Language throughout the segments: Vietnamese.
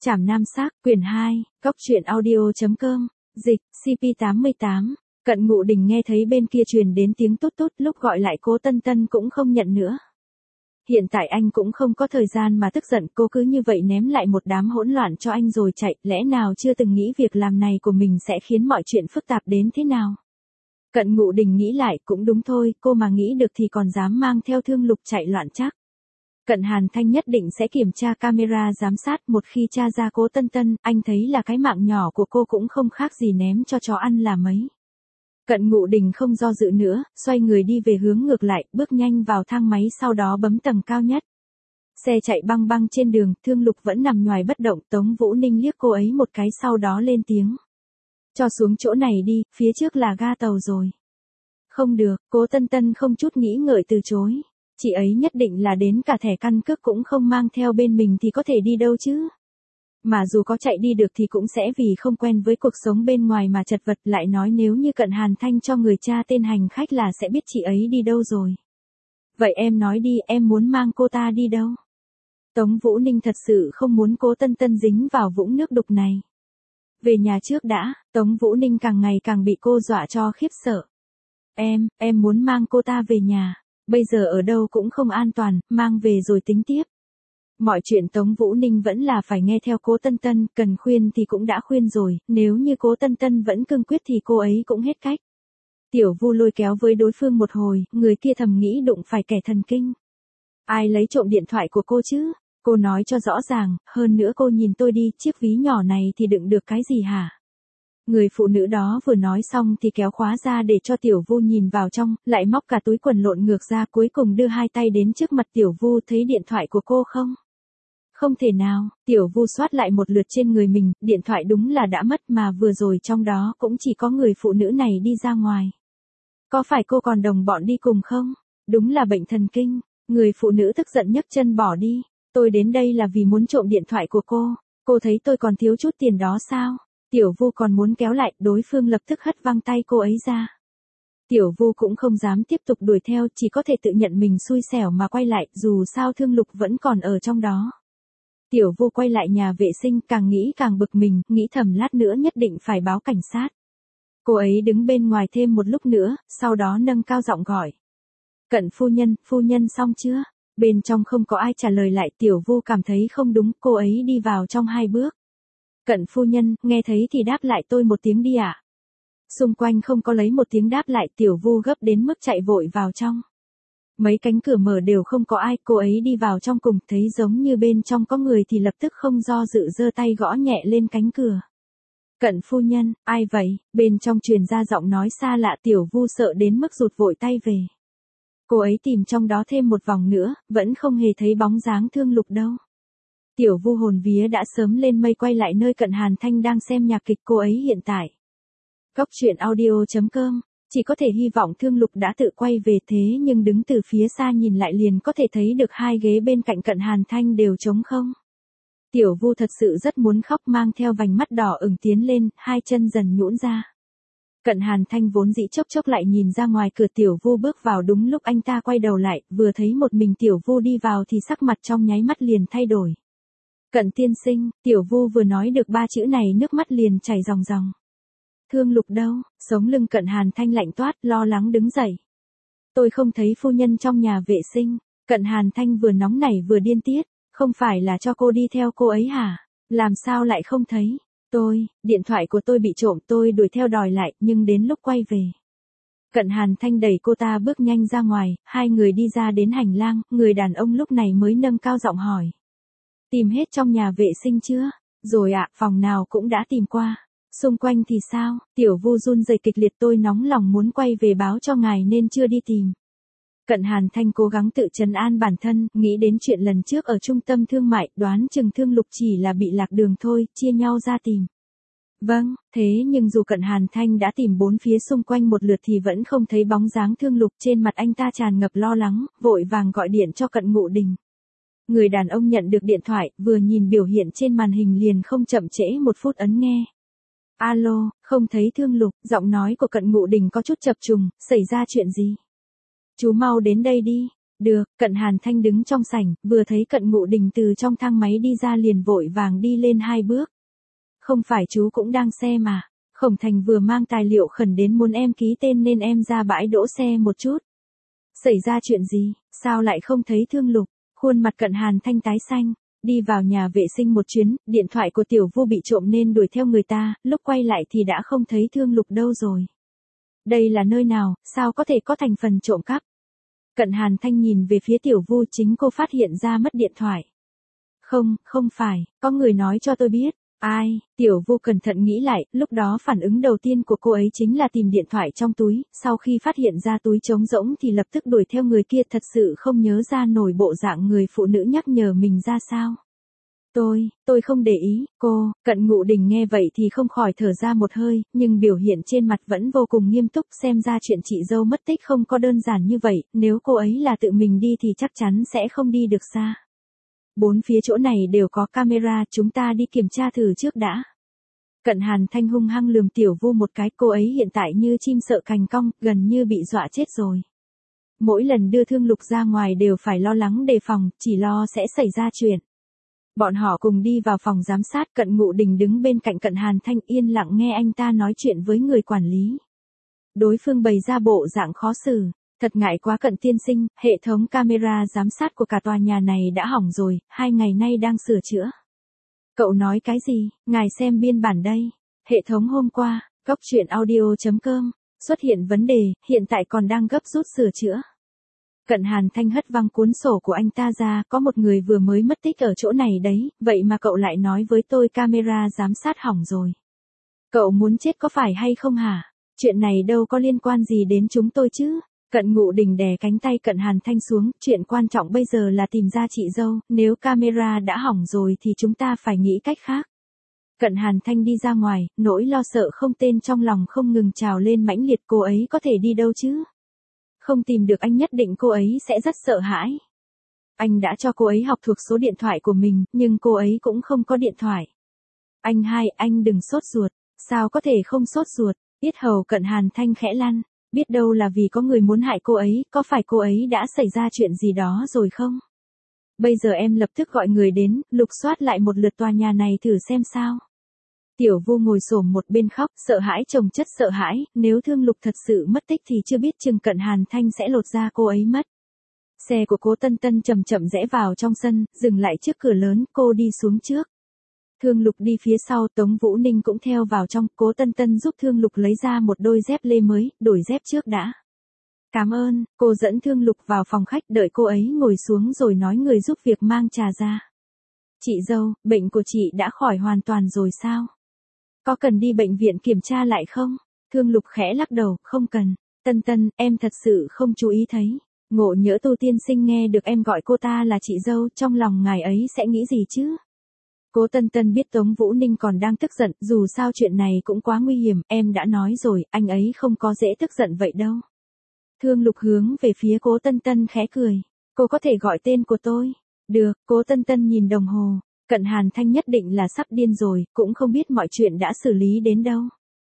Trảm Nam Xác, quyển 2, Cóc truyện audio.com, dịch, CP88. Cận Ngụ Đình nghe thấy bên kia truyền đến tiếng tốt tốt, lúc gọi lại Cố Tân Tân cũng không nhận nữa. Hiện tại anh cũng không có thời gian mà tức giận, cô cứ như vậy ném lại một đám hỗn loạn cho anh rồi chạy, lẽ nào chưa từng nghĩ việc làm này của mình sẽ khiến mọi chuyện phức tạp đến thế nào. Cận Ngụ Đình nghĩ lại, cũng đúng thôi, cô mà nghĩ được thì còn dám mang theo Thương Lục chạy loạn chắc. Cận Hàn Thanh nhất định sẽ kiểm tra camera giám sát, một khi tra ra Cố Tân Tân, anh thấy là cái mạng nhỏ của cô cũng không khác gì ném cho chó ăn là mấy. Cận Ngụ Đình không do dự nữa, xoay người đi về hướng ngược lại, bước nhanh vào thang máy sau đó bấm tầng cao nhất. Xe chạy băng băng trên đường, Thương Lục vẫn nằm nhoài bất động, Tống Vũ Ninh liếc cô ấy một cái sau đó lên tiếng. Cho xuống chỗ này đi, phía trước là ga tàu rồi. Không được, Cố Tân Tân không chút nghĩ ngợi từ chối. Chị ấy nhất định là đến cả thẻ căn cước cũng không mang theo bên mình thì có thể đi đâu chứ. Mà dù có chạy đi được thì cũng sẽ vì không quen với cuộc sống bên ngoài mà chật vật, lại nói nếu như Cận Hàn Thanh cho người tra tên hành khách là sẽ biết chị ấy đi đâu rồi. Vậy em nói đi, em muốn mang cô ta đi đâu? Tống Vũ Ninh thật sự không muốn Cố Tân Tân dính vào vũng nước đục này. Về nhà trước đã, Tống Vũ Ninh càng ngày càng bị cô dọa cho khiếp sợ. Em muốn mang cô ta về nhà. Bây giờ ở đâu cũng không an toàn, mang về rồi tính tiếp. Mọi chuyện Tống Vũ Ninh vẫn là phải nghe theo Cố Tân Tân, cần khuyên thì cũng đã khuyên rồi, nếu như Cố Tân Tân vẫn cương quyết thì cô ấy cũng hết cách. Tiểu Vu lôi kéo với đối phương một hồi, người kia thầm nghĩ đụng phải kẻ thần kinh. Ai lấy trộm điện thoại của cô chứ? Cô nói cho rõ ràng, hơn nữa cô nhìn tôi đi, chiếc ví nhỏ này thì đựng được cái gì hả? Người phụ nữ đó vừa nói xong thì kéo khóa ra để cho Tiểu Vu nhìn vào trong, lại móc cả túi quần lộn ngược ra, cuối cùng đưa hai tay đến trước mặt Tiểu Vu. Thấy điện thoại của cô không? Không thể nào, Tiểu Vu soát lại một lượt trên người mình, điện thoại đúng là đã mất mà vừa rồi trong đó cũng chỉ có người phụ nữ này đi ra ngoài. Có phải cô còn đồng bọn đi cùng không? Đúng là bệnh thần kinh. Người phụ nữ tức giận nhấc chân bỏ đi. Tôi đến đây là vì muốn trộm điện thoại của cô thấy tôi còn thiếu chút tiền đó sao? Tiểu Vu còn muốn kéo lại, đối phương lập tức hất văng tay cô ấy ra. Tiểu Vu cũng không dám tiếp tục đuổi theo, chỉ có thể tự nhận mình xui xẻo mà quay lại, dù sao Thương Lục vẫn còn ở trong đó. Tiểu Vu quay lại nhà vệ sinh, càng nghĩ càng bực mình, nghĩ thầm lát nữa nhất định phải báo cảnh sát. Cô ấy đứng bên ngoài thêm một lúc nữa, sau đó nâng cao giọng gọi. Cận phu nhân xong chưa? Bên trong không có ai trả lời lại, Tiểu Vu cảm thấy không đúng, cô ấy đi vào trong 2 bước. Cận phu nhân, nghe thấy thì đáp lại tôi một tiếng đi ạ. Xung quanh không có lấy một tiếng đáp lại, Tiểu Vu gấp đến mức chạy vội vào trong. Mấy cánh cửa mở đều không có ai, cô ấy đi vào trong cùng, thấy giống như bên trong có người thì lập tức không do dự giơ tay gõ nhẹ lên cánh cửa. Cận phu nhân, ai vậy? Bên trong truyền ra giọng nói xa lạ, Tiểu Vu sợ đến mức rụt vội tay về. Cô ấy tìm trong đó thêm một vòng nữa, vẫn không hề thấy bóng dáng Thương Lục đâu. Tiểu Vu hồn vía đã sớm lên mây quay lại nơi Cận Hàn Thanh đang xem nhạc kịch cô ấy hiện tại. Cóc truyện audio.com, chỉ có thể hy vọng Thương Lục đã tự quay về, thế nhưng đứng từ phía xa nhìn lại liền có thể thấy được 2 ghế bên cạnh Cận Hàn Thanh đều trống không. Tiểu Vu thật sự rất muốn khóc, mang theo vành mắt đỏ ửng tiến lên, 2 chân dần nhũn ra. Cận Hàn Thanh vốn dĩ chốc chốc lại nhìn ra ngoài cửa, Tiểu Vu bước vào đúng lúc anh ta quay đầu lại, vừa thấy một mình Tiểu Vu đi vào thì sắc mặt trong nháy mắt liền thay đổi. Cận tiên sinh, Tiểu Vu vừa nói được 3 chữ này nước mắt liền chảy ròng ròng. Thương Lục đâu? Sống lưng Cận Hàn Thanh lạnh toát, lo lắng đứng dậy. Tôi không thấy phu nhân trong nhà vệ sinh. Cận Hàn Thanh vừa nóng nảy vừa điên tiết. Không phải là cho cô đi theo cô ấy hả? Làm sao lại không thấy? Điện thoại của tôi bị trộm, tôi đuổi theo đòi lại, nhưng đến lúc quay về. Cận Hàn Thanh đẩy cô ta bước nhanh ra ngoài, 2 người đi ra đến hành lang, người đàn ông lúc này mới nâng cao giọng hỏi. Tìm hết trong nhà vệ sinh chưa? Rồi ạ, phòng nào cũng đã tìm qua. Xung quanh thì sao? Tiểu Vu run rẩy kịch liệt, tôi nóng lòng muốn quay về báo cho ngài nên chưa đi tìm. Cận Hàn Thanh cố gắng tự trấn an bản thân, nghĩ đến chuyện lần trước ở trung tâm thương mại, đoán chừng Thương Lục chỉ là bị lạc đường thôi, chia nhau ra tìm. Vâng, thế nhưng dù Cận Hàn Thanh đã tìm 4 phía xung quanh một lượt thì vẫn không thấy bóng dáng Thương Lục, trên mặt anh ta tràn ngập lo lắng, vội vàng gọi điện cho Cận Ngụ Đình. Người đàn ông nhận được điện thoại, vừa nhìn biểu hiện trên màn hình liền không chậm trễ 1 phút ấn nghe. Alo, không thấy Thương Lục, giọng nói của Cận Ngụ Đình có chút chập trùng, xảy ra chuyện gì? Chú mau đến đây đi. Được, Cận Hàn Thanh đứng trong sảnh, vừa thấy Cận Ngụ Đình từ trong thang máy đi ra liền vội vàng đi lên 2 bước. Không phải chú cũng đang xem mà. Khổng Thành vừa mang tài liệu khẩn đến muốn em ký tên nên em ra bãi đỗ xe một chút. Xảy ra chuyện gì, sao lại không thấy Thương Lục? Khuôn mặt Cận Hàn Thanh tái xanh, đi vào nhà vệ sinh một chuyến, điện thoại của Tiểu Vu bị trộm nên đuổi theo người ta, lúc quay lại thì đã không thấy Thương Lục đâu rồi. Đây là nơi nào, sao có thể có thành phần trộm cắp? Cận Hàn Thanh nhìn về phía Tiểu Vu, chính cô phát hiện ra mất điện thoại. Không phải, có người nói cho tôi biết. Ai? Tiểu Vu cẩn thận nghĩ lại, lúc đó phản ứng đầu tiên của cô ấy chính là tìm điện thoại trong túi, sau khi phát hiện ra túi trống rỗng thì lập tức đuổi theo người kia, thật sự không nhớ ra nổi bộ dạng người phụ nữ nhắc nhở mình ra sao. Tôi không để ý, cô. Cận Ngụ Đình nghe vậy thì không khỏi thở ra một hơi, nhưng biểu hiện trên mặt vẫn vô cùng nghiêm túc, xem ra chuyện chị dâu mất tích không có đơn giản như vậy, nếu cô ấy là tự mình đi thì chắc chắn sẽ không đi được xa. 4 phía chỗ này đều có camera, chúng ta đi kiểm tra thử trước đã. Cận Hàn Thanh hung hăng lườm Tiểu Vu một cái, cô ấy hiện tại như chim sợ cành cong, gần như bị dọa chết rồi. Mỗi lần đưa Thương Lục ra ngoài đều phải lo lắng đề phòng, chỉ lo sẽ xảy ra chuyện. Bọn họ cùng đi vào phòng giám sát, Cận Ngụ Đình đứng bên cạnh Cận Hàn Thanh yên lặng nghe anh ta nói chuyện với người quản lý. Đối phương bày ra bộ dạng khó xử. Thật ngại quá Cận tiên sinh, hệ thống camera giám sát của cả tòa nhà này đã hỏng rồi, 2 ngày nay đang sửa chữa. Cậu nói cái gì, ngài xem biên bản đây. Hệ thống hôm qua, goctruyện.audio.com, xuất hiện vấn đề, hiện tại còn đang gấp rút sửa chữa. Cận Hàn Thanh hất văng cuốn sổ của anh ta ra, có một người vừa mới mất tích ở chỗ này đấy, vậy mà cậu lại nói với tôi camera giám sát hỏng rồi. Cậu muốn chết có phải hay không hả? Chuyện này đâu có liên quan gì đến chúng tôi chứ? Cận Ngụ Đình đè cánh tay Cận Hàn Thanh xuống, chuyện quan trọng bây giờ là tìm ra chị dâu, nếu camera đã hỏng rồi thì chúng ta phải nghĩ cách khác. Cận Hàn Thanh đi ra ngoài, nỗi lo sợ không tên trong lòng không ngừng trào lên mãnh liệt, cô ấy có thể đi đâu chứ? Không tìm được anh nhất định cô ấy sẽ rất sợ hãi. Anh đã cho cô ấy học thuộc số điện thoại của mình, nhưng cô ấy cũng không có điện thoại. Anh đừng sốt ruột, sao có thể không sốt ruột, yết hầu Cận Hàn Thanh khẽ lăn. Biết đâu là vì có người muốn hại cô ấy, có phải cô ấy đã xảy ra chuyện gì đó rồi không? Bây giờ em lập tức gọi người đến, lục soát lại một lượt tòa nhà này thử xem sao. Tiểu Vu ngồi xổm một bên khóc, sợ hãi chồng chất sợ hãi, nếu Thương Lục thật sự mất tích thì chưa biết chừng Cận Hàn Thanh sẽ lột da cô ấy mất. Xe của Cố Tân Tân chậm chậm rẽ vào trong sân, dừng lại trước cửa lớn, cô đi xuống trước. Thương Lục đi phía sau, Tống Vũ Ninh cũng theo vào trong, Cố Tân Tân giúp Thương Lục lấy ra một đôi dép lê mới, đổi dép trước đã. Cảm ơn, cô dẫn Thương Lục vào phòng khách, đợi cô ấy ngồi xuống rồi nói người giúp việc mang trà ra. Chị dâu, bệnh của chị đã khỏi hoàn toàn rồi sao? Có cần đi bệnh viện kiểm tra lại không? Thương Lục khẽ lắc đầu, không cần. Tân Tân, em thật sự không chú ý thấy. Ngộ Nhỡ Tu tiên sinh nghe được em gọi cô ta là chị dâu, trong lòng ngài ấy sẽ nghĩ gì chứ? Cố Tân Tân biết Tống Vũ Ninh còn đang tức giận, dù sao chuyện này cũng quá nguy hiểm, em đã nói rồi, anh ấy không có dễ tức giận vậy đâu. Thương Lục hướng về phía Cố Tân Tân khẽ cười. Cô có thể gọi tên của tôi. Được, Cố Tân Tân nhìn đồng hồ. Cận Hàn Thanh nhất định là sắp điên rồi, cũng không biết mọi chuyện đã xử lý đến đâu.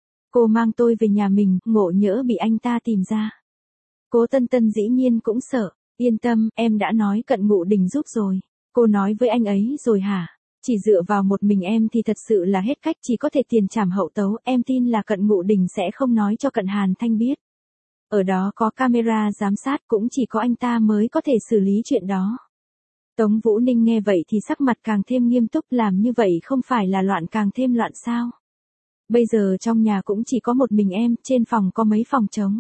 Cô mang tôi về nhà mình, ngộ nhỡ bị anh ta tìm ra. Cố Tân Tân dĩ nhiên cũng sợ. Yên tâm, em đã nói Cận Ngụ Đình giúp rồi. Cô nói với anh ấy rồi hả? Chỉ dựa vào một mình em thì thật sự là hết cách, chỉ có thể tiền trảm hậu tấu, em tin là Cận Ngụ Đình sẽ không nói cho Cận Hàn Thanh biết. Ở đó có camera giám sát, cũng chỉ có anh ta mới có thể xử lý chuyện đó. Tống Vũ Ninh nghe vậy thì sắc mặt càng thêm nghiêm túc, làm như vậy không phải là loạn càng thêm loạn sao? Bây giờ trong nhà cũng chỉ có một mình em, trên phòng có mấy phòng trống.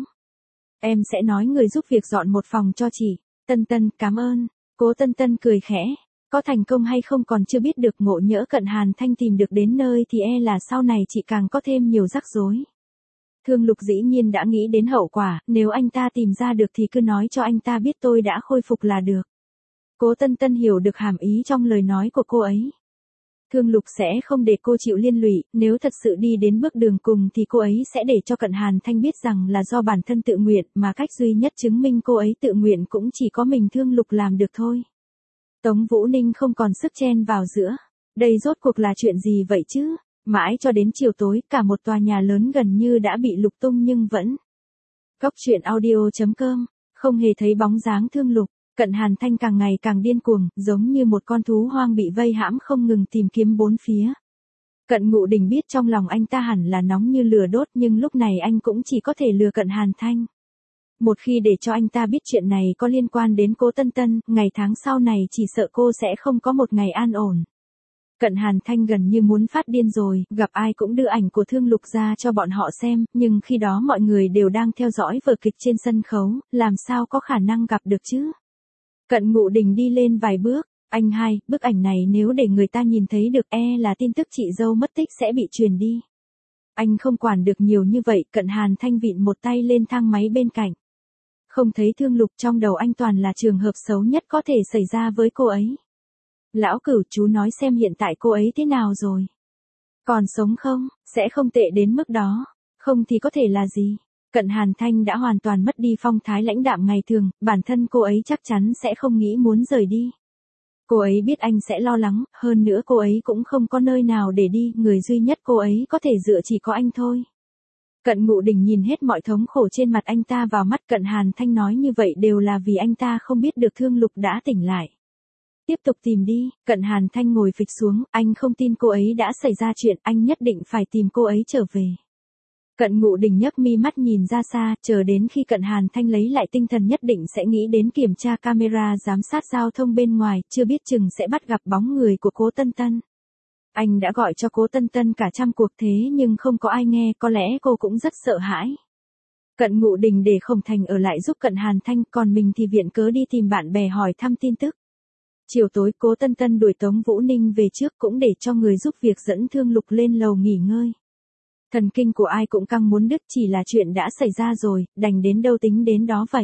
Em sẽ nói người giúp việc dọn một phòng cho chị. Tân Tân, cảm ơn. Cố Tân Tân cười khẽ. Có thành công hay không còn chưa biết được, ngộ nhỡ Cận Hàn Thanh tìm được đến nơi thì e là sau này chị càng có thêm nhiều rắc rối. Thương Lục dĩ nhiên đã nghĩ đến hậu quả, nếu anh ta tìm ra được thì cứ nói cho anh ta biết tôi đã khôi phục là được. Cố Tân Tân hiểu được hàm ý trong lời nói của cô ấy. Thương Lục sẽ không để cô chịu liên lụy, nếu thật sự đi đến bước đường cùng thì cô ấy sẽ để cho Cận Hàn Thanh biết rằng là do bản thân tự nguyện, mà cách duy nhất chứng minh cô ấy tự nguyện cũng chỉ có mình Thương Lục làm được thôi. Tống Vũ Ninh không còn sức chen vào giữa. Đây rốt cuộc là chuyện gì vậy chứ? Mãi cho đến chiều tối, cả một tòa nhà lớn gần như đã bị lục tung nhưng vẫn. Goctruyện.audio.com, không hề thấy bóng dáng Thương Lục. Cận Hàn Thanh càng ngày càng điên cuồng, giống như một con thú hoang bị vây hãm không ngừng tìm kiếm bốn phía. Cận Ngụ Đình biết trong lòng anh ta hẳn là nóng như lửa đốt nhưng lúc này anh cũng chỉ có thể lừa Cận Hàn Thanh. Một khi để cho anh ta biết chuyện này có liên quan đến Cố Tân Tân, ngày tháng sau này chỉ sợ cô sẽ không có một ngày an ổn. Cận Hàn Thanh gần như muốn phát điên rồi, gặp ai cũng đưa ảnh của Thương Lục ra cho bọn họ xem, nhưng khi đó mọi người đều đang theo dõi vở kịch trên sân khấu, làm sao có khả năng gặp được chứ? Cận Ngụ Đình đi lên vài bước, anh hai, bức ảnh này nếu để người ta nhìn thấy được là tin tức chị dâu mất tích sẽ bị truyền đi. Anh không quản được nhiều như vậy, Cận Hàn Thanh vịn một tay lên thang máy bên cạnh. Không thấy Thương Lục trong đầu anh toàn là trường hợp xấu nhất có thể xảy ra với cô ấy. Lão Cửu, chú nói xem hiện tại cô ấy thế nào rồi? Còn sống không? Sẽ không tệ đến mức đó. Không thì có thể là gì? Cận Hàn Thanh đã hoàn toàn mất đi phong thái lãnh đạm ngày thường, bản thân cô ấy chắc chắn sẽ không nghĩ muốn rời đi. Cô ấy biết anh sẽ lo lắng, hơn nữa cô ấy cũng không có nơi nào để đi, người duy nhất cô ấy có thể dựa chỉ có anh thôi. Cận Ngụ Đình nhìn hết mọi thống khổ trên mặt anh ta vào mắt. Cận Hàn Thanh nói như vậy đều là vì anh ta không biết được Thương Lục đã tỉnh lại. Tiếp tục tìm đi. Cận Hàn Thanh ngồi phịch xuống, anh không tin cô ấy đã xảy ra chuyện, anh nhất định phải tìm cô ấy trở về. Cận Ngụ Đình nhấc mi mắt nhìn ra xa, chờ đến khi Cận Hàn Thanh lấy lại tinh thần nhất định sẽ nghĩ đến kiểm tra camera giám sát giao thông bên ngoài, chưa biết chừng sẽ bắt gặp bóng người của Cố Tân Tân. Anh đã gọi cho Cố Tân Tân cả trăm cuộc thế nhưng không có ai nghe, có lẽ cô cũng rất sợ hãi. Cận Ngụ Đình để Khổng Thành ở lại giúp Cận Hàn Thanh, còn mình thì viện cớ đi tìm bạn bè hỏi thăm tin tức. Chiều tối Cố Tân Tân đuổi Tống Vũ Ninh về trước cũng để cho người giúp việc dẫn Thương Lục lên lầu nghỉ ngơi. Thần kinh của ai cũng căng muốn đứt, chỉ là chuyện đã xảy ra rồi, đành đến đâu tính đến đó vậy.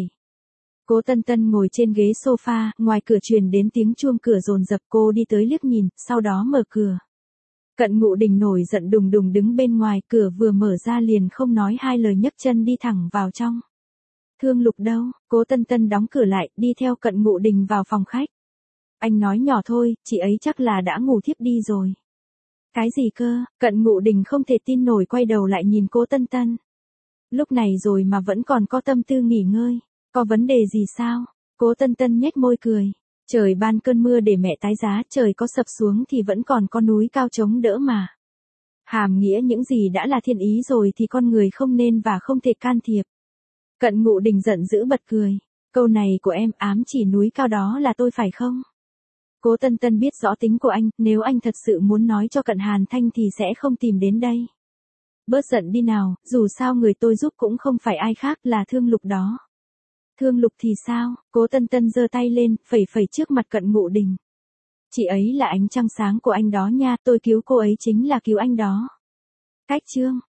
Cố Tân Tân ngồi trên ghế sofa, ngoài cửa truyền đến tiếng chuông cửa dồn dập, cô đi tới liếc nhìn, sau đó mở cửa. Cận Ngụ Đình nổi giận đùng đùng đứng bên ngoài, cửa vừa mở ra liền không nói hai lời nhấc chân đi thẳng vào trong. Thương Lục đâu? Cố Tân Tân đóng cửa lại, đi theo Cận Ngụ Đình vào phòng khách. Anh nói nhỏ thôi, chị ấy chắc là đã ngủ thiếp đi rồi. Cái gì cơ? Cận Ngụ Đình không thể tin nổi quay đầu lại nhìn Cố Tân Tân. Lúc này rồi mà vẫn còn có tâm tư nghỉ ngơi. Có vấn đề gì sao? Cố Tân Tân nhếch môi cười. Trời ban cơn mưa để mẹ tái giá, trời có sập xuống thì vẫn còn có núi cao chống đỡ mà. Hàm nghĩa những gì đã là thiên ý rồi thì con người không nên và không thể can thiệp. Cận Ngụ Đình giận dữ bật cười. Câu này của em ám chỉ núi cao đó là tôi phải không? Cố Tân Tân biết rõ tính của anh, nếu anh thật sự muốn nói cho Cận Hàn Thanh thì sẽ không tìm đến đây. Bớt giận đi nào, dù sao người tôi giúp cũng không phải ai khác là Thương Lục đó. Thương Lục thì sao? Cố Tân Tân giơ tay lên, phẩy phẩy trước mặt Cận Ngụ Đình. Chị ấy là ánh trăng sáng của anh đó nha, tôi cứu cô ấy chính là cứu anh đó. Cách chương.